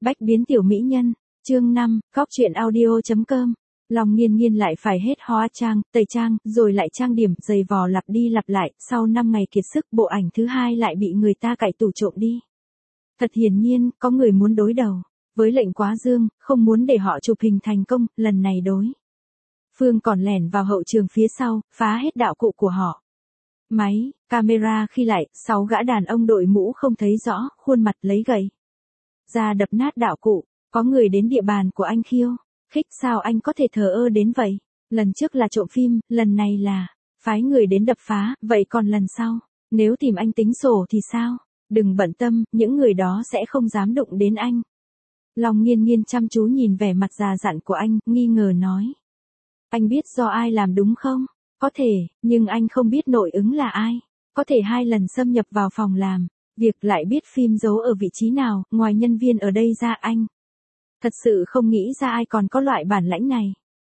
Bách biến tiểu mỹ nhân, chương 5, góc truyện audio.com. Long Nghiên Nghiên lại phải hết hóa trang, tẩy trang, rồi lại trang điểm, giày vò lặp đi lặp lại, sau 5 ngày kiệt sức bộ ảnh thứ hai lại bị người ta cạy tủ trộm đi. Thật hiển nhiên, có người muốn đối đầu với Lệnh Quá Dương, không muốn để họ chụp hình thành công, lần này đối phương còn lẻn vào hậu trường phía sau, phá hết đạo cụ của họ. Máy, camera khi lại, 6 gã đàn ông đội mũ không thấy rõ, khuôn mặt lấy gậy ra đập nát đạo cụ. Có người đến địa bàn của anh khiêu khích, sao anh có thể thờ ơ đến vậy? Lần trước là trộm phim, lần này là phái người đến đập phá, vậy còn lần sau, nếu tìm anh tính sổ thì sao? Đừng bận tâm, những người đó sẽ không dám đụng đến anh. Long Nghiên Nghiên chăm chú nhìn vẻ mặt già dặn của anh, nghi ngờ nói. Anh biết do ai làm đúng không? Có thể, nhưng anh không biết nội ứng là ai. Có thể 2 lần xâm nhập vào phòng làm việc, lại biết phim giấu ở vị trí nào, ngoài nhân viên ở đây ra anh thật sự không nghĩ ra ai còn có loại bản lãnh này.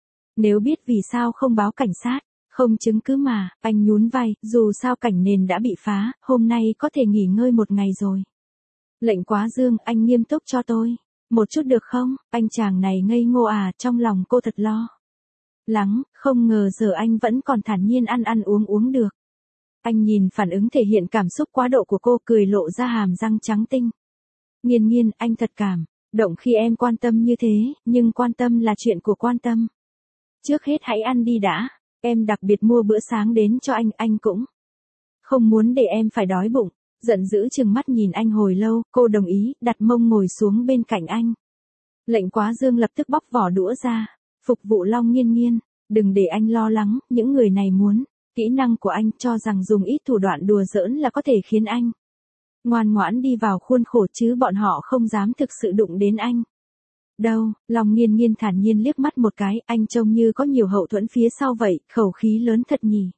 Nếu biết vì sao không báo cảnh sát, không chứng cứ mà, anh nhún vai, dù sao cảnh nền đã bị phá, hôm nay có thể nghỉ ngơi 1 ngày rồi. Lệnh Quá Dương, anh nghiêm túc cho tôi một chút được không? Anh chàng này ngây ngô à, trong lòng cô thật lo lắng, không ngờ giờ anh vẫn còn thản nhiên ăn uống được. Anh nhìn phản ứng thể hiện cảm xúc quá độ của cô, cười lộ ra hàm răng trắng tinh. Nghiên Nghiên, anh thật cảm động khi em quan tâm như thế, nhưng quan tâm là chuyện của quan tâm. Trước hết hãy ăn đi đã, em đặc biệt mua bữa sáng đến cho anh cũng không muốn để em phải đói bụng. Giận dữ trừng mắt nhìn anh hồi lâu, cô đồng ý, đặt mông ngồi xuống bên cạnh anh. Lệnh Quá Dương lập tức bóc vỏ đũa ra, phục vụ Long Nghiên Nghiên. Đừng để anh lo lắng, những người này muốn kỹ năng của anh, cho rằng dùng ít thủ đoạn đùa giỡn là có thể khiến anh ngoan ngoãn đi vào khuôn khổ, chứ bọn họ không dám thực sự đụng đến anh đâu. Long Nghiên Nghiên thản nhiên liếc mắt một cái, anh trông như có nhiều hậu thuẫn phía sau vậy, khẩu khí lớn thật nhỉ.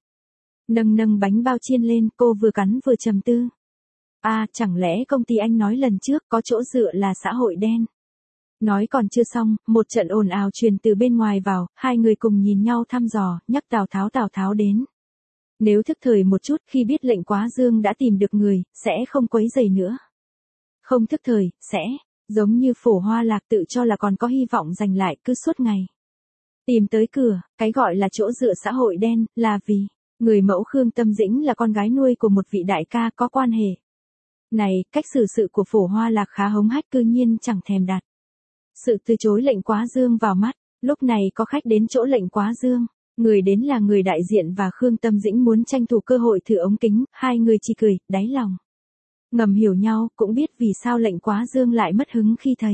Nâng bánh bao chiên lên, cô vừa cắn vừa trầm tư. À, chẳng lẽ công ty anh nói lần trước có chỗ dựa là xã hội đen? Nói còn chưa xong, một trận ồn ào truyền từ bên ngoài vào, 2 người cùng nhìn nhau thăm dò, nhắc Tào Tháo đến. Nếu thức thời một chút, khi biết Lệnh Quá Dương đã tìm được người, sẽ không quấy rầy nữa. Không thức thời, sẽ giống như Phổ Hoa Lạc tự cho là còn có hy vọng giành lại, cứ suốt ngày tìm tới cửa. Cái gọi là chỗ dựa xã hội đen, là vì người mẫu Khương Tâm Dĩnh là con gái nuôi của một vị đại ca có quan hệ này. Cách xử sự của Phổ Hoa Lạc khá hống hách, cư nhiên chẳng thèm đặt sự từ chối Lệnh Quá Dương vào mắt. Lúc này có khách đến chỗ Lệnh Quá Dương. Người đến là người đại diện và Khương Tâm Dĩnh muốn tranh thủ cơ hội thử ống kính, 2 người chỉ cười, đáy lòng ngầm hiểu nhau, cũng biết vì sao Lệnh Quá Dương lại mất hứng khi thấy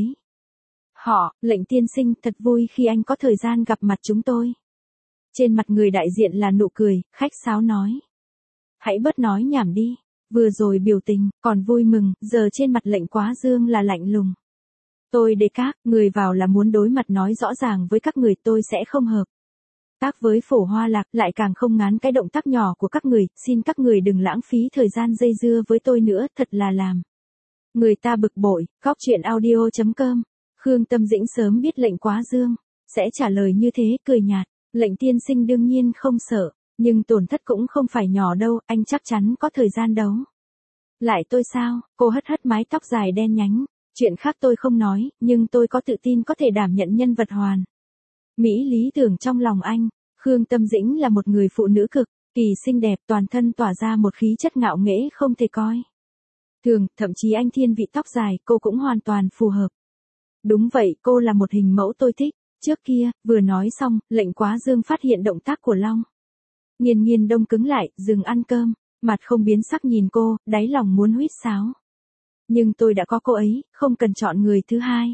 họ. Lệnh tiên sinh, thật vui khi anh có thời gian gặp mặt chúng tôi. Trên mặt người đại diện là nụ cười, khách sáo nói. Hãy bớt nói nhảm đi, vừa rồi biểu tình còn vui mừng, giờ trên mặt Lệnh Quá Dương là lạnh lùng. Tôi để các người vào là muốn đối mặt nói rõ ràng với các người, tôi sẽ không hợp tác với Phổ Hoa Lạc, lại càng không ngán cái động tác nhỏ của các người, xin các người đừng lãng phí thời gian dây dưa với tôi nữa, thật là làm người ta bực bội. Góc truyện audio.com. Khương Tâm Dĩnh sớm biết Lệnh Quá Dương sẽ trả lời như thế, cười nhạt. Lệnh tiên sinh đương nhiên không sợ, nhưng tổn thất cũng không phải nhỏ đâu, anh chắc chắn có thời gian đấu lại tôi sao? Cô hất mái tóc dài đen nhánh. Chuyện khác tôi không nói, nhưng tôi có tự tin có thể đảm nhận nhân vật hoàn mỹ lý tưởng trong lòng anh. Khương Tâm Dĩnh là một người phụ nữ cực kỳ xinh đẹp, toàn thân tỏa ra một khí chất ngạo nghễ không thể coi thường, thậm chí anh thiên vị tóc dài, cô cũng hoàn toàn phù hợp. Đúng vậy, cô là một hình mẫu tôi thích. Trước kia, vừa nói xong, Lệnh Quá Dương phát hiện động tác của Long Nghiên Nghiên đông cứng lại, dừng ăn cơm, mặt không biến sắc nhìn cô, đáy lòng muốn huýt sáo. Nhưng tôi đã có cô ấy, không cần chọn người thứ hai.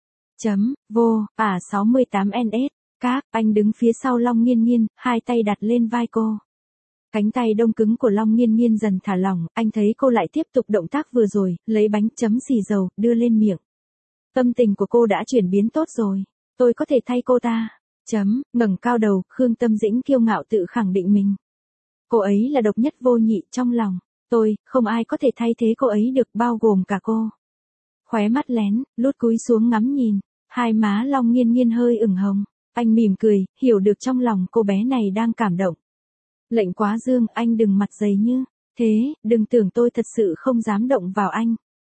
Vô, 68NS. Các, anh đứng phía sau Long Nghiên Nghiên, 2 tay đặt lên vai cô. Cánh tay đông cứng của Long Nghiên Nghiên dần thả lỏng, anh thấy cô lại tiếp tục động tác vừa rồi, lấy bánh xì dầu, đưa lên miệng. Tâm tình của cô đã chuyển biến tốt rồi. Tôi có thể thay cô ta. Ngẩng cao đầu, Khương Tâm Dĩnh kiêu ngạo tự khẳng định mình. Cô ấy là độc nhất vô nhị trong lòng tôi, không ai có thể thay thế cô ấy được, bao gồm cả cô. Khóe mắt lén, lút cúi xuống ngắm nhìn, 2 má Long Nghiên Nghiên hơi ửng hồng. Anh mỉm cười, hiểu được trong lòng cô bé này đang cảm động. Lệnh Quá Dương, anh đừng mặt dày như thế, đừng tưởng tôi thật sự không dám động vào anh.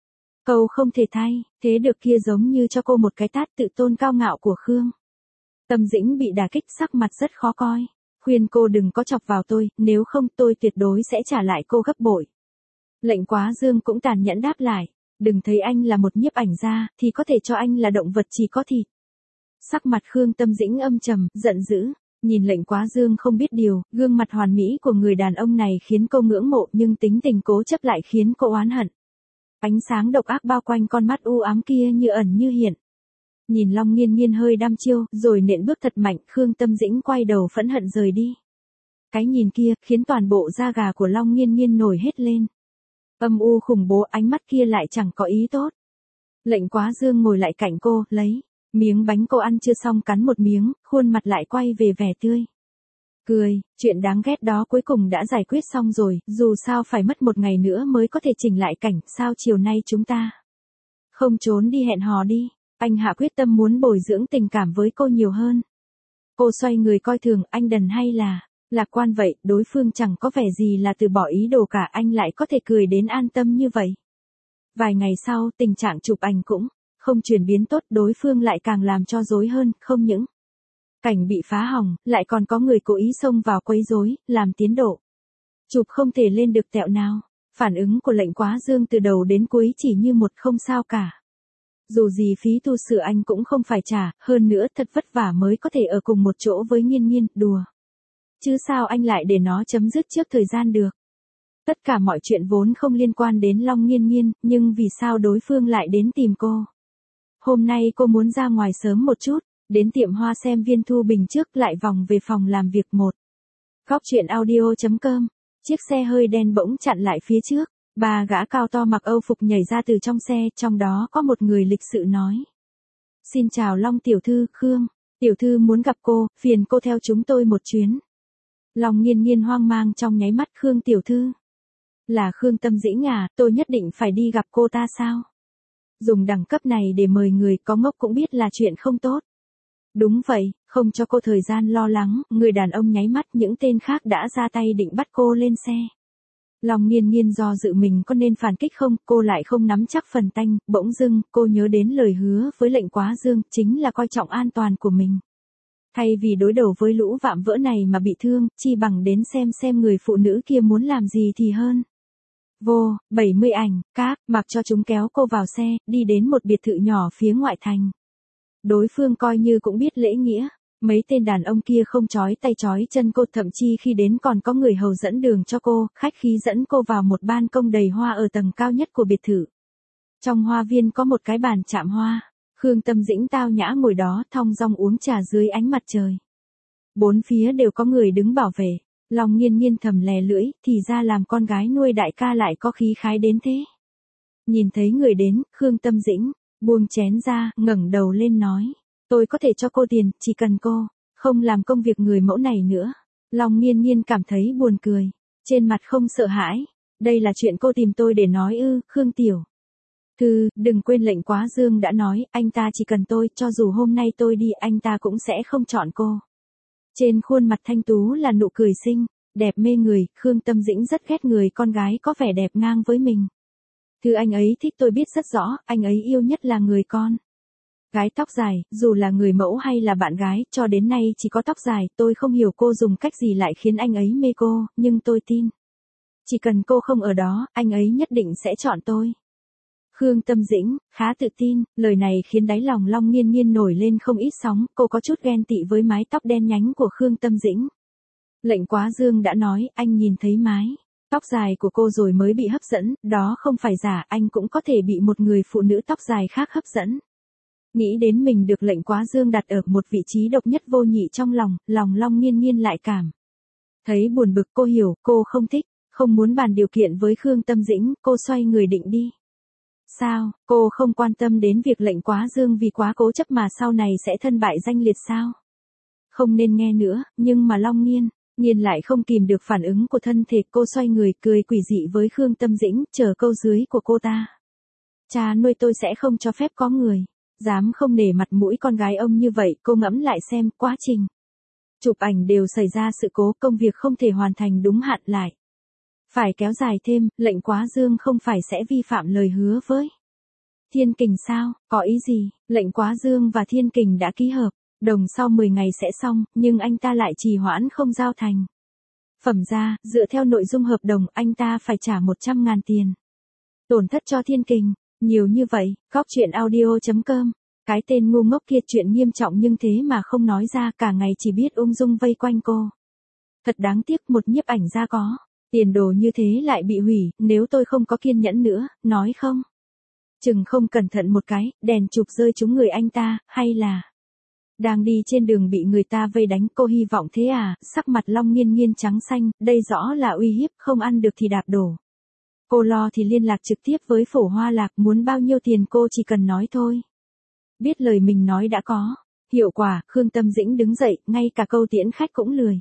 Câu không thể thay, thế được kia giống như cho cô một cái tát tự tôn cao ngạo của Khương Tâm Dĩnh bị đả kích, sắc mặt rất khó coi. Khuyên cô đừng có chọc vào tôi, nếu không tôi tuyệt đối sẽ trả lại cô gấp bội. Lệnh Quá Dương cũng tàn nhẫn đáp lại, đừng thấy anh là một nhiếp ảnh gia, thì có thể cho anh là động vật chỉ có thịt. Sắc mặt Khương Tâm Dĩnh âm trầm, giận dữ, nhìn Lệnh Quá Dương không biết điều, gương mặt hoàn mỹ của người đàn ông này khiến cô ngưỡng mộ nhưng tính tình cố chấp lại khiến cô oán hận. Ánh sáng độc ác bao quanh con mắt u ám kia như ẩn như hiện. Nhìn Long Nghiên Nghiên hơi đăm chiêu, rồi nện bước thật mạnh, Khương Tâm Dĩnh quay đầu phẫn hận rời đi. Cái nhìn kia, khiến toàn bộ da gà của Long Nghiên Nghiên nổi hết lên. Âm u khủng bố, ánh mắt kia lại chẳng có ý tốt. Lệnh Quá Dương ngồi lại cạnh cô, lấy miếng bánh cô ăn chưa xong cắn một miếng, khuôn mặt lại quay về vẻ tươi cười, chuyện đáng ghét đó cuối cùng đã giải quyết xong rồi, dù sao phải mất một ngày nữa mới có thể chỉnh lại cảnh, sao chiều nay chúng ta không trốn đi hẹn hò đi. Anh hạ quyết tâm muốn bồi dưỡng tình cảm với cô nhiều hơn. Cô xoay người coi thường, anh đần hay là lạc quan vậy, đối phương chẳng có vẻ gì là từ bỏ ý đồ cả, anh lại có thể cười đến an tâm như vậy. Vài ngày sau, tình trạng chụp ảnh cũng không chuyển biến tốt, đối phương lại càng làm cho rối hơn, không những cảnh bị phá hỏng, lại còn có người cố ý xông vào quấy rối, làm tiến độ chụp không thể lên được tẹo nào. Phản ứng của Lệnh Quá Dương từ đầu đến cuối chỉ như một không sao cả. Dù gì phí tu sửa anh cũng không phải trả, hơn nữa thật vất vả mới có thể ở cùng một chỗ với Nghiên Nghiên, đùa. Chứ sao anh lại để nó chấm dứt trước thời gian được. Tất cả mọi chuyện vốn không liên quan đến Long Nghiên Nghiên, nhưng vì sao đối phương lại đến tìm cô? Hôm nay cô muốn ra ngoài sớm một chút, đến tiệm hoa xem Viên Thu Bình trước lại vòng về phòng làm việc một. Góc truyện audio.com, chiếc xe hơi đen bỗng chặn lại phía trước. Ba gã cao to mặc Âu phục nhảy ra từ trong xe, trong đó có một người lịch sự nói. Xin chào Long tiểu thư, Khương tiểu thư muốn gặp cô, phiền cô theo chúng tôi một chuyến. Long Nghiên Nghiên hoang mang trong nháy mắt, Khương tiểu thư. Là Khương Tâm Dĩnh à, tôi nhất định phải đi gặp cô ta sao? Dùng đẳng cấp này để mời người có ngốc cũng biết là chuyện không tốt. Đúng vậy, không cho cô thời gian lo lắng, người đàn ông nháy mắt, những tên khác đã ra tay định bắt cô lên xe. Long Nghiên Nghiên do dự mình có nên phản kích không, cô lại không nắm chắc phần tanh, bỗng dưng, cô nhớ đến lời hứa với Lệnh Quá Dương, chính là coi trọng an toàn của mình. Thay vì đối đầu với lũ vạm vỡ này mà bị thương, chi bằng đến xem người phụ nữ kia muốn làm gì thì hơn. Vô, 70 ảnh, các, mặc cho chúng kéo cô vào xe, đi đến một biệt thự nhỏ phía ngoại thành. Đối phương coi như cũng biết lễ nghĩa. Mấy tên đàn ông kia không trói tay trói chân cô, thậm chí khi đến còn có người hầu dẫn đường cho cô, khách khí dẫn cô vào một ban công đầy hoa ở tầng cao nhất của biệt thự. Trong hoa viên có một cái bàn chạm hoa, Khương Tâm Dĩnh tao nhã ngồi đó thong dong uống trà dưới ánh mặt trời. Bốn phía đều có người đứng bảo vệ, Long Nghiên Nghiên thầm lè lưỡi, thì ra làm con gái nuôi đại ca lại có khí khái đến thế. Nhìn thấy người đến, Khương Tâm Dĩnh buông chén ra, ngẩng đầu lên nói. Tôi có thể cho cô tiền, chỉ cần cô không làm công việc người mẫu này nữa. Long Nghiên Nghiên cảm thấy buồn cười, trên mặt không sợ hãi. Đây là chuyện cô tìm tôi để nói ư? Khương tiểu thư, đừng quên Lệnh Quá Dương đã nói, anh ta chỉ cần tôi, cho dù hôm nay tôi đi, anh ta cũng sẽ không chọn cô. Trên khuôn mặt thanh tú là nụ cười xinh, đẹp mê người. Khương Tâm Dĩnh rất ghét người con gái có vẻ đẹp ngang với mình. Thứ anh ấy thích tôi biết rất rõ, anh ấy yêu nhất là người con gái tóc dài, dù là người mẫu hay là bạn gái, cho đến nay chỉ có tóc dài, tôi không hiểu cô dùng cách gì lại khiến anh ấy mê cô, nhưng tôi tin. Chỉ cần cô không ở đó, anh ấy nhất định sẽ chọn tôi. Khương Tâm Dĩnh, khá tự tin, lời này khiến đáy lòng Long Nghiên Nghiên nổi lên không ít sóng, cô có chút ghen tị với mái tóc đen nhánh của Khương Tâm Dĩnh. Lệnh Quá Dương đã nói, anh nhìn thấy mái tóc dài của cô rồi mới bị hấp dẫn, đó không phải giả, anh cũng có thể bị một người phụ nữ tóc dài khác hấp dẫn. Nghĩ đến mình được Lệnh Quá Dương đặt ở một vị trí độc nhất vô nhị trong lòng, lòng Long Nghiên Nghiên lại cảm thấy buồn bực. Cô hiểu, cô không thích, không muốn bàn điều kiện với Khương Tâm Dĩnh, cô xoay người định đi. Sao, cô không quan tâm đến việc Lệnh Quá Dương vì quá cố chấp mà sau này sẽ thân bại danh liệt sao? Không nên nghe nữa, nhưng mà Long Nghiên Nghiên lại không kìm được phản ứng của thân thể, cô xoay người cười quỷ dị với Khương Tâm Dĩnh, chờ câu dưới của cô ta. Cha nuôi tôi sẽ không cho phép có người dám không nể mặt mũi con gái ông như vậy. Cô ngẫm lại xem, quá trình chụp ảnh đều xảy ra sự cố, công việc không thể hoàn thành đúng hạn lại phải kéo dài thêm, Lệnh Quá Dương không phải sẽ vi phạm lời hứa với Thiên Kình sao, có ý gì? Lệnh Quá Dương và Thiên Kình đã ký hợp, đồng sau 10 ngày sẽ xong, nhưng anh ta lại trì hoãn không giao thành. Phẩm ra, dựa theo nội dung hợp đồng, anh ta phải trả 100.000 tiền. Tổn thất cho Thiên Kình, nhiều như vậy, Góc Chuyện Audio.com. Cái tên ngu ngốc kia chuyện nghiêm trọng nhưng thế mà không nói ra, cả ngày chỉ biết ung dung vây quanh cô. Thật đáng tiếc, một nhiếp ảnh gia có tiền đồ như thế lại bị hủy, nếu tôi không có kiên nhẫn nữa, nói không? Chừng không cẩn thận một cái, đèn chụp rơi trúng người anh ta, hay là đang đi trên đường bị người ta vây đánh, cô hy vọng thế à? Sắc mặt Long Nghiên Nghiên trắng xanh, đây rõ là uy hiếp, không ăn được thì đạp đổ. Cô lo thì liên lạc trực tiếp với Phổ Hoa Lạc, muốn bao nhiêu tiền cô chỉ cần nói thôi. Biết lời mình nói đã có hiệu quả, Khương Tâm Dĩnh đứng dậy, ngay cả câu tiễn khách cũng lười.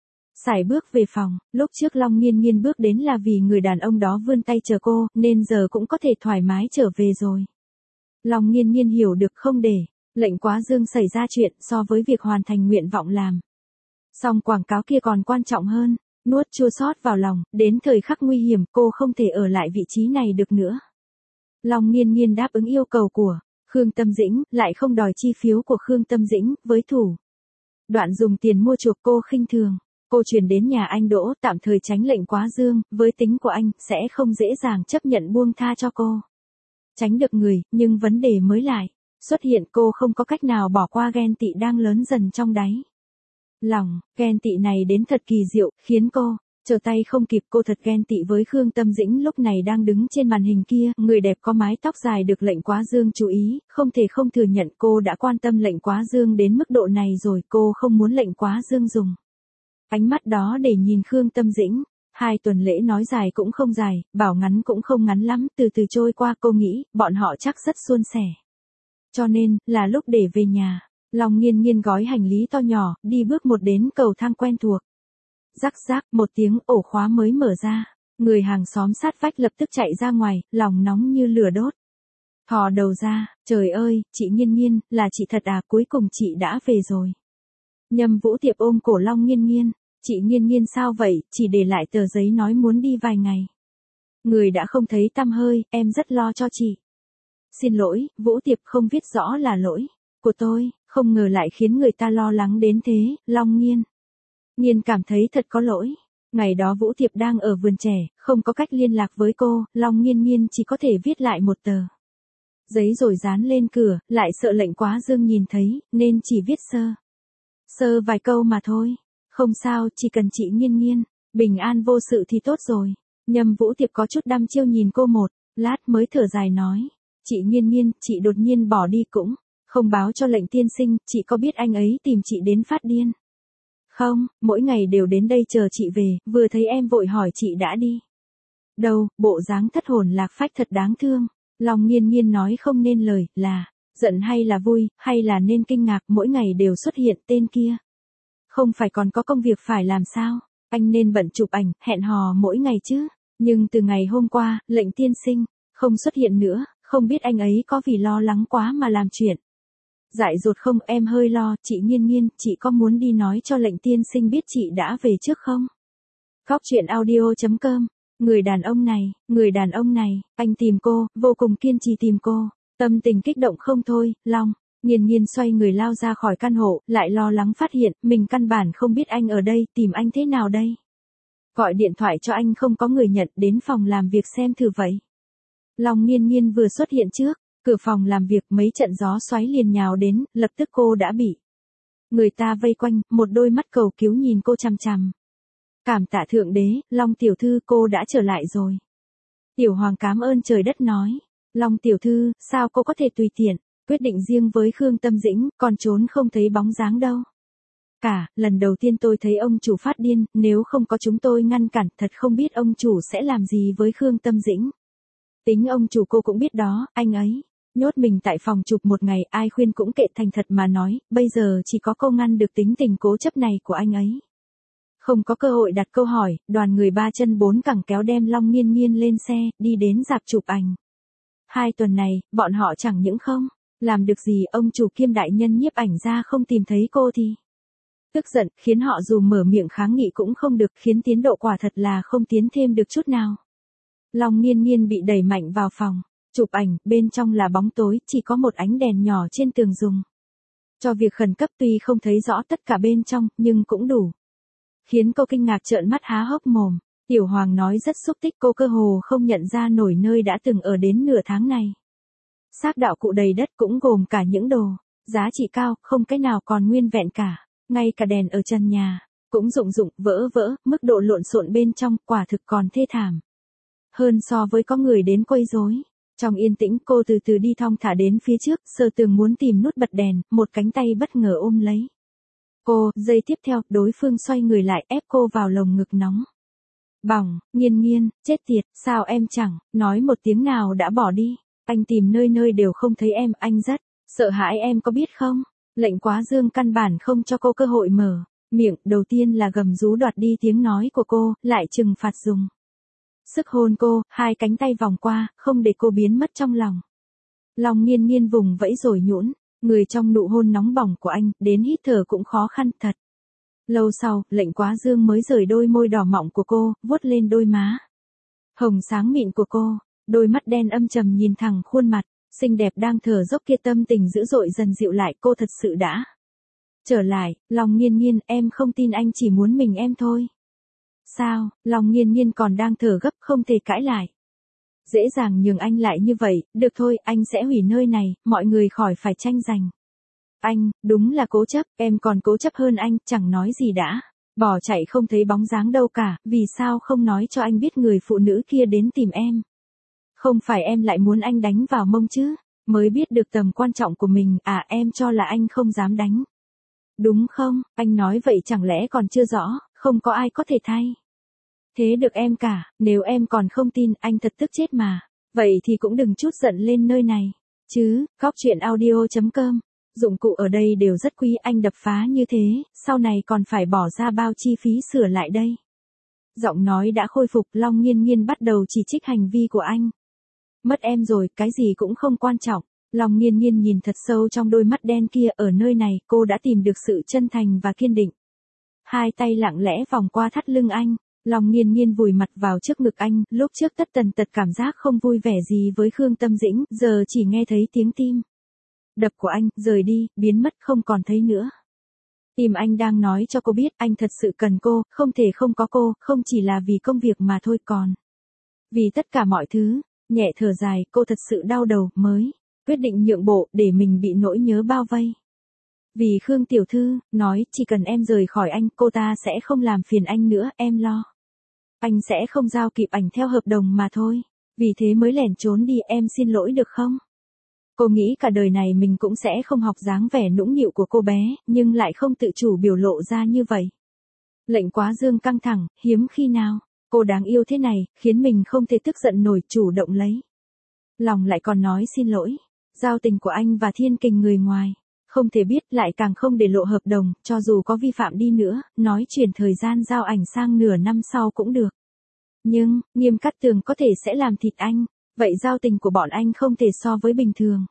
Sải bước về phòng, lúc trước Long Nghiên Nghiên bước đến là vì người đàn ông đó vươn tay chờ cô, nên giờ cũng có thể thoải mái trở về rồi. Long Nghiên Nghiên hiểu được không để Lệnh Quá Dương xảy ra chuyện, so với việc hoàn thành nguyện vọng làm xong quảng cáo kia còn quan trọng hơn, nuốt chua xót vào lòng, đến thời khắc nguy hiểm cô không thể ở lại vị trí này được nữa. Long Nghiên Nghiên đáp ứng yêu cầu của Khương Tâm Dĩnh, lại không đòi chi phiếu của Khương Tâm Dĩnh, với thủ đoạn dùng tiền mua chuộc cô khinh thường. Cô chuyển đến nhà anh Đỗ, tạm thời tránh Lệnh Quá Dương, với tính của anh, sẽ không dễ dàng chấp nhận buông tha cho cô. Tránh được người, nhưng vấn đề mới lại xuất hiện, cô không có cách nào bỏ qua ghen tị đang lớn dần trong đáy lòng. Ghen tị này đến thật kỳ diệu, khiến cô trở tay không kịp. Cô thật ghen tị với Khương Tâm Dĩnh lúc này đang đứng trên màn hình kia, người đẹp có mái tóc dài được Lệnh Quá Dương chú ý, không thể không thừa nhận cô đã quan tâm Lệnh Quá Dương đến mức độ này rồi, cô không muốn Lệnh Quá Dương dùng ánh mắt đó để nhìn Khương Tâm Dĩnh. 2 tuần lễ nói dài cũng không dài, bảo ngắn cũng không ngắn lắm, từ từ trôi qua, cô nghĩ, bọn họ chắc rất suôn sẻ. Cho nên, là lúc để về nhà. Long Nghiên Nghiên gói hành lý to nhỏ, đi bước một đến cầu thang quen thuộc. Rắc rác, một tiếng, ổ khóa mới mở ra. Người hàng xóm sát vách lập tức chạy ra ngoài, lòng nóng như lửa đốt. Thò đầu ra, trời ơi, chị Nghiên Nghiên, là chị thật à, cuối cùng chị đã về rồi. Nhâm Vũ Tiệp ôm cổ Long Nghiên Nghiên. Chị Nghiên Nghiên sao vậy, chỉ để lại tờ giấy nói muốn đi vài ngày. Người đã không thấy tăm hơi, em rất lo cho chị. Xin lỗi, Vũ Tiệp, không viết rõ là lỗi của tôi, không ngờ lại khiến người ta lo lắng đến thế. Long Nghiên Nghiên cảm thấy thật có lỗi. Ngày đó Vũ Tiệp đang ở vườn trẻ, không có cách liên lạc với cô, Long Nghiên Nghiên chỉ có thể viết lại một tờ giấy rồi dán lên cửa, lại sợ Lệnh Quá Dương nhìn thấy, nên chỉ viết sơ vài câu mà thôi. Không sao, chỉ cần chị Nghiên Nghiên bình an vô sự thì tốt rồi. Nhâm Vũ Tiệp có chút đăm chiêu nhìn cô một lát mới thở dài nói. Chị Nghiên Nghiên, chị đột nhiên bỏ đi cũng không báo cho Lệnh tiên sinh, chị có biết anh ấy tìm chị đến phát điên không? Mỗi ngày đều đến đây chờ chị về, vừa thấy em vội hỏi chị đã đi đâu, bộ dáng thất hồn lạc phách thật đáng thương. Long Nghiên Nghiên nói không nên lời, là giận hay là vui, hay là nên kinh ngạc, mỗi ngày đều xuất hiện tên kia. Không phải còn có công việc phải làm sao? Anh nên bận chụp ảnh, hẹn hò mỗi ngày chứ. Nhưng từ ngày hôm qua, Lệnh tiên sinh không xuất hiện nữa, không biết anh ấy có vì lo lắng quá mà làm chuyện dại dột không? Em hơi lo, chị Nghiên Nghiên, chị có muốn đi nói cho Lệnh tiên sinh biết chị đã về trước không? Góc Chuyện Audio.com. Người đàn ông này, anh tìm cô, vô cùng kiên trì tìm cô, tâm tình kích động không thôi. Long Nghiên Nghiên xoay người lao ra khỏi căn hộ, lại lo lắng phát hiện, mình căn bản không biết anh ở đây, tìm anh thế nào đây? Gọi điện thoại cho anh không có người nhận, đến phòng làm việc xem thử vậy. Long Nghiên Nghiên vừa xuất hiện trước cửa phòng làm việc, mấy trận gió xoáy liền nhào đến, lập tức cô đã bị người ta vây quanh, một đôi mắt cầu cứu nhìn cô chằm chằm. Cảm tạ Thượng Đế, Long tiểu thư, cô đã trở lại rồi. Tiểu Hoàng cảm ơn trời đất nói. Long tiểu thư, sao cô có thể tùy tiện quyết định riêng với Khương Tâm Dĩnh, còn trốn không thấy bóng dáng đâu. Lần đầu tiên tôi thấy ông chủ phát điên, nếu không có chúng tôi ngăn cản, thật không biết ông chủ sẽ làm gì với Khương Tâm Dĩnh. Tính ông chủ cô cũng biết đó, anh ấy nhốt mình tại phòng chụp một ngày, ai khuyên cũng kệ, thành thật mà nói, bây giờ chỉ có cô ngăn được tính tình cố chấp này của anh ấy. Không có cơ hội đặt câu hỏi, đoàn người 3 chân 4 cẳng kéo đem Long Nghiên Nghiên lên xe, đi đến rạp chụp ảnh. 2 tuần này, bọn họ chẳng những không làm được gì, ông chủ kiêm đại nhân nhiếp ảnh ra không tìm thấy cô thì tức giận, khiến họ dù mở miệng kháng nghị cũng không được, khiến tiến độ quả thật là không tiến thêm được chút nào. Long Nghiên Nghiên bị đẩy mạnh vào phòng, Chụp ảnh, bên trong là bóng tối, chỉ có một ánh đèn nhỏ trên tường dùng. Cho việc khẩn cấp tuy không thấy rõ tất cả bên trong, nhưng cũng đủ. Khiến cô kinh ngạc trợn mắt há hốc mồm. Tiểu Hoàng nói rất xúc tích, cô cơ hồ không nhận ra nổi nơi đã từng ở đến nửa tháng này. Xác đạo cụ đầy đất cũng gồm cả những đồ giá trị cao, không cái nào còn nguyên vẹn cả. Ngay cả đèn ở trần nhà cũng rụng vỡ vỡ, mức độ lộn xộn bên trong quả thực còn thê thảm hơn so với có người đến quấy rối. Trong yên tĩnh, cô từ từ đi thong thả đến phía trước, sờ tường muốn tìm nút bật đèn, một cánh tay bất ngờ ôm lấy cô, giây tiếp theo, đối phương xoay người lại ép cô vào lồng ngực nóng bỏng. Nghiên, chết tiệt, sao em chẳng nói một tiếng nào đã bỏ đi? Anh tìm nơi nơi đều không thấy em, anh rất sợ hãi em có biết không? Lệnh Quá Dương căn bản không cho cô cơ hội mở miệng, đầu tiên là gầm rú đoạt đi tiếng nói của cô, lại trừng phạt dùng sức hôn cô, hai cánh tay vòng qua, không để cô biến mất trong lòng. Lòng Nghiên vùng vẫy rồi nhũn người trong nụ hôn nóng bỏng của anh, đến hít thở cũng khó khăn thật. Lâu sau, Lệnh Quá Dương mới rời đôi môi đỏ mọng của cô, vuốt lên đôi má hồng sáng mịn của cô, đôi mắt đen âm trầm nhìn thẳng khuôn mặt xinh đẹp đang thở dốc kia, tâm tình dữ dội dần dịu lại. Cô thật sự đã trở lại. Lòng Nghiên, em không tin anh chỉ muốn mình em thôi. Sao? Lòng Nghiên còn đang thở gấp, không thể cãi lại. Dễ dàng nhường anh lại như vậy, được thôi, anh sẽ hủy nơi này, mọi người khỏi phải tranh giành. Anh, đúng là cố chấp, em còn cố chấp hơn anh, chẳng nói gì đã. Bỏ chạy không thấy bóng dáng đâu cả, vì sao không nói cho anh biết người phụ nữ kia đến tìm em? Không phải em lại muốn anh đánh vào mông chứ? Mới biết được tầm quan trọng của mình, à em cho là anh không dám đánh. Đúng không? Anh nói vậy chẳng lẽ còn chưa rõ, không có ai có thể thay thế được em cả, nếu em còn không tin, anh thật tức chết mà. Vậy thì cũng đừng chút giận lên nơi này chứ. Góc truyện audio.com. Dụng cụ ở đây đều rất quý, anh đập phá như thế, sau này còn phải bỏ ra bao chi phí sửa lại đây. Giọng nói đã khôi phục, Long Nghiên bắt đầu chỉ trích hành vi của anh. Mất em rồi, cái gì cũng không quan trọng. Long Nghiên nhìn thật sâu trong đôi mắt đen kia, ở nơi này, cô đã tìm được sự chân thành và kiên định. Hai tay lặng lẽ vòng qua thắt lưng anh. Long Nghiên vùi mặt vào trước ngực anh, lúc trước tất tần tật cảm giác không vui vẻ gì với Khương Tâm Dĩnh, giờ chỉ nghe thấy tiếng tim đập của anh, rời đi, biến mất không còn thấy nữa. Tim anh đang nói cho cô biết anh thật sự cần cô, không thể không có cô, không chỉ là vì công việc mà thôi còn vì tất cả mọi thứ. Nhẹ thở dài, cô thật sự đau đầu, mới quyết định nhượng bộ, để mình bị nỗi nhớ bao vây. Vì Khương tiểu thư nói, chỉ cần em rời khỏi anh, cô ta sẽ không làm phiền anh nữa, em lo anh sẽ không giao kịp ảnh theo hợp đồng mà thôi. Vì thế mới lẻn trốn đi, em xin lỗi được không? Cô nghĩ cả đời này mình cũng sẽ không học dáng vẻ nũng nịu của cô bé, nhưng lại không tự chủ biểu lộ ra như vậy. Lệnh Quá Dương căng thẳng, hiếm khi nào cô đáng yêu thế này, khiến mình không thể tức giận nổi, chủ động lấy lòng lại còn nói xin lỗi. Giao tình của anh và Thiên Kình người ngoài không thể biết, lại càng không để lộ hợp đồng, cho dù có vi phạm đi nữa, nói chuyển thời gian giao ảnh sang nửa năm sau cũng được. Nhưng, Nghiêm Cát Tường có thể sẽ làm thịt anh, vậy giao tình của bọn anh không thể so với bình thường.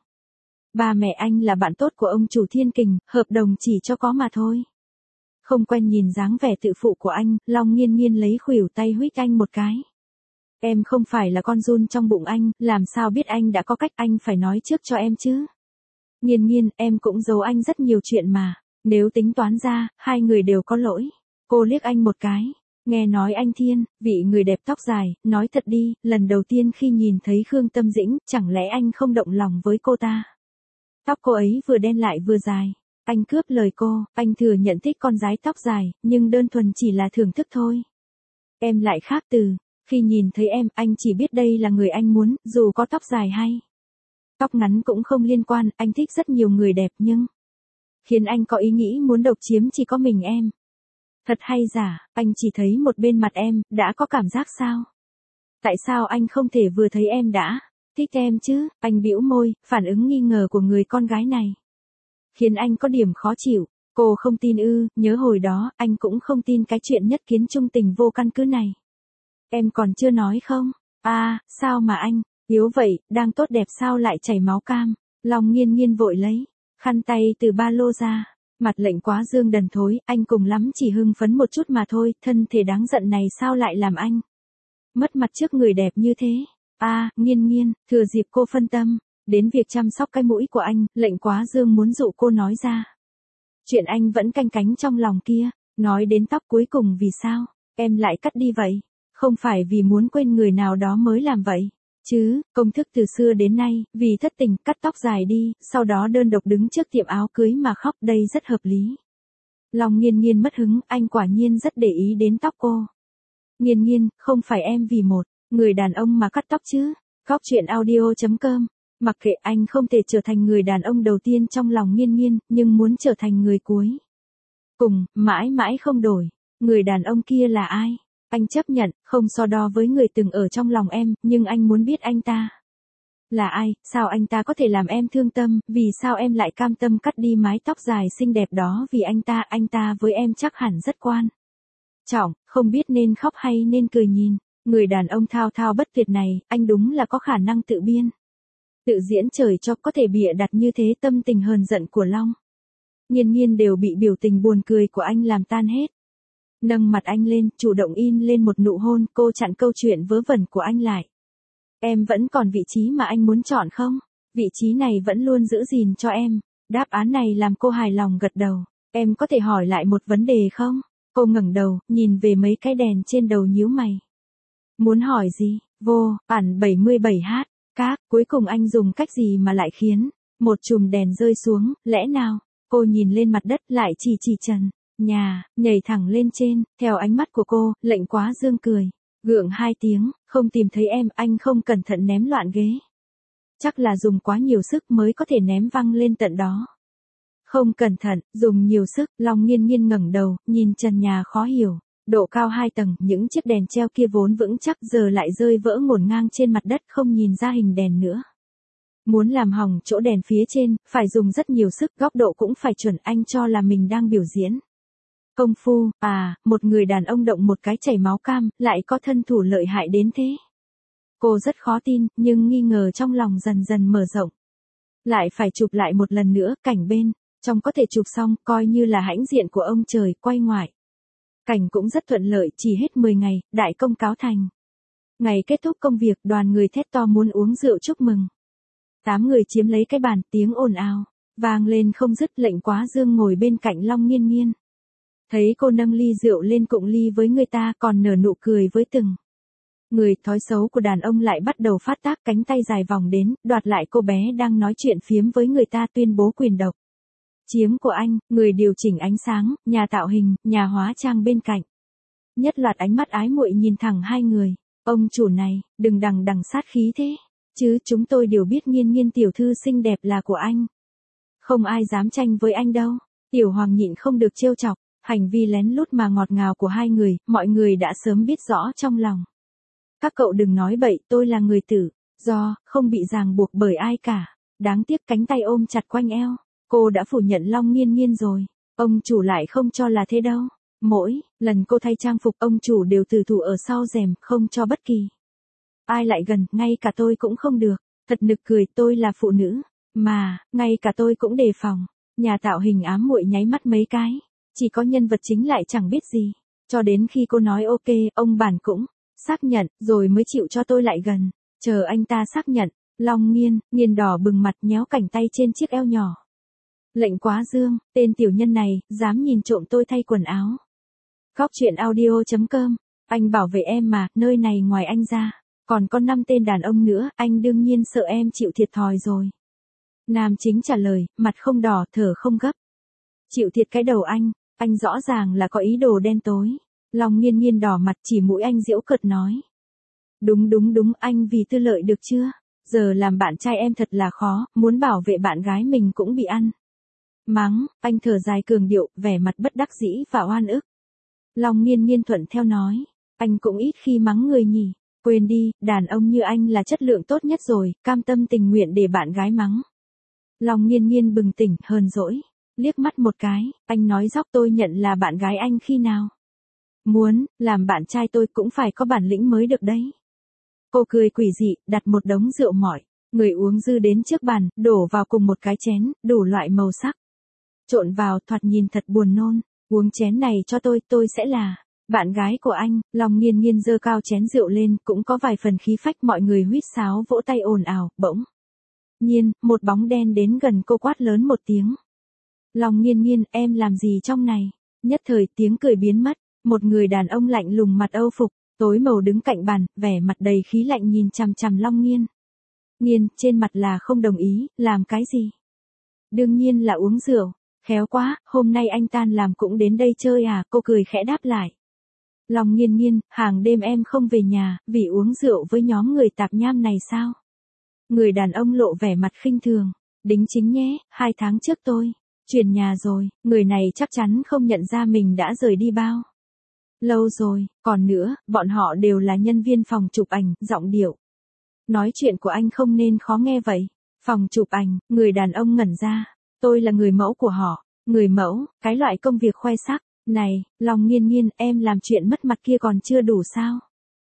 Ba mẹ anh là bạn tốt của ông chủ Thiên Kình, hợp đồng chỉ cho có mà thôi. Không quen nhìn dáng vẻ tự phụ của anh, Long Nghiên lấy khuỷu tay huých anh một cái. Em không phải là con giun trong bụng anh, làm sao biết anh đã có cách, anh phải nói trước cho em chứ. Nghiên, em cũng giấu anh rất nhiều chuyện mà, nếu tính toán ra, hai người đều có lỗi. Cô liếc anh một cái, nghe nói anh Thiên, vị người đẹp tóc dài, nói thật đi, lần đầu tiên khi nhìn thấy Khương Tâm Dĩnh, chẳng lẽ anh không động lòng với cô ta? Tóc cô ấy vừa đen lại vừa dài. Anh cướp lời cô, anh thừa nhận thích con gái tóc dài, nhưng đơn thuần chỉ là thưởng thức thôi. Em lại khác từ, khi nhìn thấy em, anh chỉ biết đây là người anh muốn, dù có tóc dài hay tóc ngắn cũng không liên quan, anh thích rất nhiều người đẹp nhưng khiến anh có ý nghĩ muốn độc chiếm chỉ có mình em. Thật hay giả, anh chỉ thấy một bên mặt em, đã có cảm giác sao? Tại sao anh không thể vừa thấy em đã thích em chứ? Anh bĩu môi, phản ứng nghi ngờ của người con gái này khiến anh có điểm khó chịu. Cô không tin ư? Nhớ hồi đó, anh cũng không tin cái chuyện nhất kiến chung tình vô căn cứ này. Em còn chưa nói không? À, sao mà anh yếu vậy, đang tốt đẹp sao lại chảy máu cam? Long Nghiên vội lấy khăn tay từ ba lô ra. Mặt Lệnh Quá Dương đần thối, anh cùng lắm chỉ hưng phấn một chút mà thôi, thân thể đáng giận này sao lại làm anh mất mặt trước người đẹp như thế? Nghiên nghiên, thừa dịp cô phân tâm, đến việc chăm sóc cái mũi của anh, Lệnh Quá Dương muốn dụ cô nói ra. Chuyện anh vẫn canh cánh trong lòng kia, nói đến tóc cuối cùng vì sao, em lại cắt đi vậy? Không phải vì muốn quên người nào đó mới làm vậy, chứ, công thức từ xưa đến nay, vì thất tình cắt tóc dài đi, sau đó đơn độc đứng trước tiệm áo cưới mà khóc, đây rất hợp lý. Lòng Nghiên Nghiên mất hứng, anh quả nhiên rất để ý đến tóc cô. Nghiên Nghiên, không phải em vì một người đàn ông mà cắt tóc chứ? Góc chuyện audio.com. Mặc kệ anh không thể trở thành người đàn ông đầu tiên trong lòng Nghiên Nghiên, nhưng muốn trở thành người cuối cùng, mãi mãi không đổi. Người đàn ông kia là ai? Anh chấp nhận, không so đo với người từng ở trong lòng em, nhưng anh muốn biết anh ta là ai, sao anh ta có thể làm em thương tâm, vì sao em lại cam tâm cắt đi mái tóc dài xinh đẹp đó vì anh ta với em chắc hẳn rất quan trọng, không biết nên khóc hay nên cười nhìn. Người đàn ông thao thao bất tuyệt này, anh đúng là có khả năng tự biên. Tự diễn trời cho có thể bịa đặt như thế tâm tình hờn giận của Long. Nghiên Nghiên đều bị biểu tình buồn cười của anh làm tan hết. Nâng mặt anh lên, chủ động in lên một nụ hôn, cô chặn câu chuyện vớ vẩn của anh lại. Em vẫn còn vị trí mà anh muốn chọn không? Vị trí này vẫn luôn giữ gìn cho em. Đáp án này làm cô hài lòng gật đầu. Em có thể hỏi lại một vấn đề không? Cô ngẩng đầu, nhìn về mấy cái đèn trên đầu nhíu mày. Muốn hỏi gì? Vô, ẩn 77H. Các, cuối cùng anh dùng cách gì mà lại khiến một chùm đèn rơi xuống, lẽ nào? Cô nhìn lên mặt đất lại chỉ trần nhà, nhảy thẳng lên trên, theo ánh mắt của cô, Lệnh Quá Dương cười. Gượng 2 tiếng, không tìm thấy em, anh không cẩn thận ném loạn ghế. Chắc là dùng quá nhiều sức mới có thể ném văng lên tận đó. Không cẩn thận, dùng nhiều sức, Long Nghiên Nghiên ngẩng đầu, nhìn trần nhà khó hiểu. Độ cao 2 tầng, những chiếc đèn treo kia vốn vững chắc giờ lại rơi vỡ ngổn ngang trên mặt đất không nhìn ra hình đèn nữa. Muốn làm hỏng chỗ đèn phía trên, phải dùng rất nhiều sức, góc độ cũng phải chuẩn, anh cho là mình đang biểu diễn công phu, một người đàn ông động một cái chảy máu cam, lại có thân thủ lợi hại đến thế. Cô rất khó tin, nhưng nghi ngờ trong lòng dần dần mở rộng. Lại phải chụp lại một lần nữa, cảnh bên trong có thể chụp xong, coi như là hãnh diện của ông trời, quay ngoại. Cảnh cũng rất thuận lợi, chỉ hết 10 ngày, đại công cáo thành. Ngày kết thúc công việc, đoàn người thét to muốn uống rượu chúc mừng. 8 người chiếm lấy cái bàn, tiếng ồn ào vang lên không dứt. Lệnh Quá Dương ngồi bên cạnh Long Nghiên Nghiên. Thấy cô nâng ly rượu lên cụng ly với người ta, còn nở nụ cười với từng người. Thói xấu của đàn ông lại bắt đầu phát tác, cánh tay dài vòng đến, đoạt lại cô bé đang nói chuyện phiếm với người ta, tuyên bố quyền độc chiếm của anh. Người điều chỉnh ánh sáng, nhà tạo hình, nhà hóa trang bên cạnh. Nhất loạt ánh mắt ái muội nhìn thẳng hai người. Ông chủ này, đừng đằng đằng sát khí thế. Chứ chúng tôi đều biết Nghiên Nghiên tiểu thư xinh đẹp là của anh. Không ai dám tranh với anh đâu. Tiểu Hoàng nhịn không được trêu chọc. Hành vi lén lút mà ngọt ngào của hai người, mọi người đã sớm biết rõ trong lòng. Các cậu đừng nói bậy, tôi là người tự do, không bị ràng buộc bởi ai cả. Đáng tiếc cánh tay ôm chặt quanh eo. Cô đã phủ nhận Long Nghiên Nghiên rồi. Ông chủ lại không cho là thế đâu. Mỗi lần cô thay trang phục, ông chủ đều từ thủ ở sau rèm, không cho bất kỳ ai lại gần, ngay cả tôi cũng không được. Thật nực cười, tôi là phụ nữ mà, ngay cả tôi cũng đề phòng. Nhà tạo hình ám muội nháy mắt mấy cái. Chỉ có nhân vật chính lại chẳng biết gì. Cho đến khi cô nói ok, ông bản cũng xác nhận, rồi mới chịu cho tôi lại gần. Chờ anh ta xác nhận, Long Nghiên Nghiên đỏ bừng mặt nhéo cảnh tay trên chiếc eo nhỏ. Lệnh Quá Dương, tên tiểu nhân này, dám nhìn trộm tôi thay quần áo. Góc chuyện audio.com, anh bảo vệ em mà, nơi này ngoài anh ra, còn có 5 tên đàn ông nữa, anh đương nhiên sợ em chịu thiệt thòi rồi. Nam chính trả lời, mặt không đỏ, thở không gấp. Chịu thiệt cái đầu anh rõ ràng là có ý đồ đen tối. Long Nghiên Nghiên đỏ mặt, chỉ mũi anh giễu cợt nói. Đúng, anh vì tư lợi được chưa? Giờ làm bạn trai em thật là khó, muốn bảo vệ bạn gái mình cũng bị ăn mắng. Anh thở dài cường điệu, vẻ mặt bất đắc dĩ và oan ức. Long Nghiên Nghiên thuận theo nói, anh cũng ít khi mắng người nhỉ. Quên đi, đàn ông như anh là chất lượng tốt nhất rồi, cam tâm tình nguyện để bạn gái mắng. Long Nghiên Nghiên bừng tỉnh, hờn dỗi, liếc mắt một cái, anh nói dóc tôi nhận là bạn gái anh khi nào? Muốn làm bạn trai tôi cũng phải có bản lĩnh mới được đấy. Cô cười quỷ dị, đặt một đống rượu mỏi, người uống dư đến trước bàn, đổ vào cùng một cái chén, đủ loại màu sắc trộn vào, thoạt nhìn thật buồn nôn. Uống chén này cho tôi sẽ là Bạn gái của anh, Long Nghiên Nghiên giơ cao chén rượu lên, cũng có vài phần khí phách, mọi người huýt sáo vỗ tay ồn ào, bỗng nhiên, một bóng đen đến gần cô quát lớn một tiếng. Long Nghiên Nghiên, em làm gì trong này? Nhất thời tiếng cười biến mất, một người đàn ông lạnh lùng mặt Âu phục, tối màu đứng cạnh bàn, vẻ mặt đầy khí lạnh nhìn chằm chằm Long Nghiên. Nghiên, trên mặt là không đồng ý, làm cái gì? Đương nhiên là uống rượu, khéo quá, hôm nay anh tan làm cũng đến đây chơi à, cô cười khẽ đáp lại. Long Nghiên Nghiên, hàng đêm em không về nhà, vì uống rượu với nhóm người tạp nham này sao? Người đàn ông lộ vẻ mặt khinh thường, đính chính nhé, 2 tháng trước tôi chuyển nhà rồi, người này chắc chắn không nhận ra mình đã rời đi bao lâu rồi, còn nữa, bọn họ đều là nhân viên phòng chụp ảnh, giọng điệu nói chuyện của anh không nên khó nghe vậy. Phòng chụp ảnh, người đàn ông ngẩn ra, tôi là người mẫu của họ. Người mẫu, cái loại công việc khoe sắc này, Long Nghiên Nghiên, em làm chuyện mất mặt kia còn chưa đủ sao?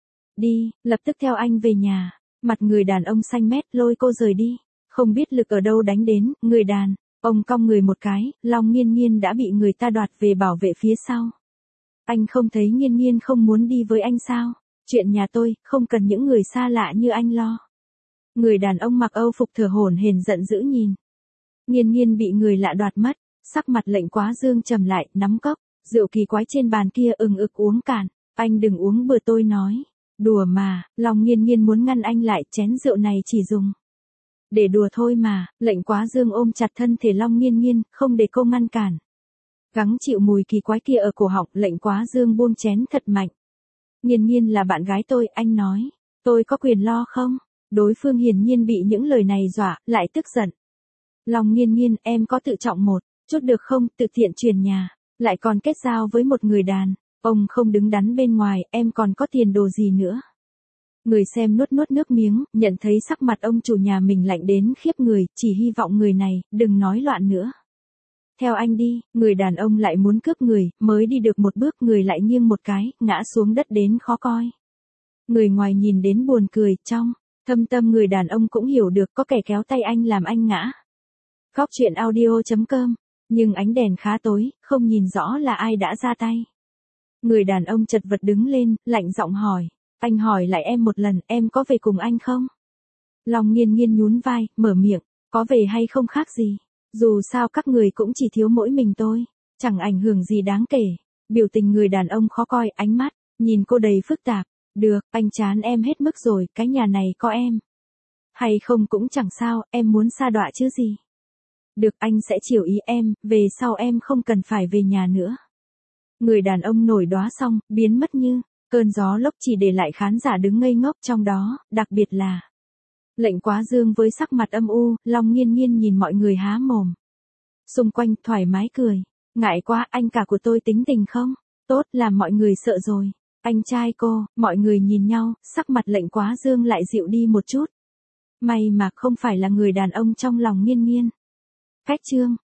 Đi, lập tức theo anh về nhà. Mặt người đàn ông xanh mét lôi cô rời đi, không biết lực ở đâu đánh đến, người đàn ông cong người một cái, Long Nghiên Nghiên đã bị người ta đoạt về bảo vệ phía sau. Anh không thấy Nghiên Nghiên không muốn đi với anh sao? Chuyện nhà tôi, không cần những người xa lạ như anh lo. Người đàn ông mặc Âu phục thở hổn hển giận dữ nhìn. Nghiên Nghiên bị người lạ đoạt mất, sắc mặt Lệnh Quá Dương trầm lại, nắm cốc rượu kỳ quái trên bàn kia ực uống cạn. Anh đừng uống bừa tôi nói. Đùa mà, Long Nghiên Nghiên muốn ngăn anh lại, chén rượu này chỉ dùng để đùa thôi mà. Lệnh Quá Dương ôm chặt thân thể Long Nghiên Nghiên, không để cô ngăn cản. Gắng chịu mùi kỳ quái kia ở cổ họng, Lệnh Quá Dương buông chén thật mạnh. Nghiên Nghiên là bạn gái tôi, anh nói, tôi có quyền lo không? Đối phương hiển nhiên bị những lời này dọa, lại tức giận. Long Nghiên Nghiên, em có tự trọng một chút được không, tự thiện chuyển nhà, lại còn kết giao với một người đàn ông không đứng đắn bên ngoài, em còn có tiền đồ gì nữa? Người xem nuốt nước miếng, nhận thấy sắc mặt ông chủ nhà mình lạnh đến khiếp người, chỉ hy vọng người này đừng nói loạn nữa. Theo anh đi, người đàn ông lại muốn cướp người, mới đi được một bước người lại nghiêng một cái, ngã xuống đất đến khó coi. Người ngoài nhìn đến buồn cười, trong thâm tâm người đàn ông cũng hiểu được có kẻ kéo tay anh làm anh ngã. Góc truyện audio.com, nhưng ánh đèn khá tối, không nhìn rõ là ai đã ra tay. Người đàn ông chật vật đứng lên, lạnh giọng hỏi, anh hỏi lại em một lần, em có về cùng anh không? Long Nghiên Nghiên nhún vai, mở miệng, có về hay không khác gì. Dù sao các người cũng chỉ thiếu mỗi mình tôi, chẳng ảnh hưởng gì đáng kể. Biểu tình người đàn ông khó coi, ánh mắt nhìn cô đầy phức tạp. Được, anh chán em hết mức rồi, cái nhà này có em hay không cũng chẳng sao, em muốn sa đọa chứ gì. Được, anh sẽ chiều ý em, về sau em không cần phải về nhà nữa. Người đàn ông nổi đoá xong, biến mất như cơn gió lốc, chỉ để lại khán giả đứng ngây ngốc trong đó, đặc biệt là Lệnh Quá Dương với sắc mặt âm u. Long Nghiên Nghiên nhìn mọi người há mồm xung quanh, thoải mái cười. Ngại quá, anh cả của tôi tính tình không tốt, làm mọi người sợ rồi. Anh trai cô, mọi người nhìn nhau, sắc mặt Lệnh Quá Dương lại dịu đi một chút. May mà không phải là người đàn ông trong lòng Nghiên Nghiên. Cách chương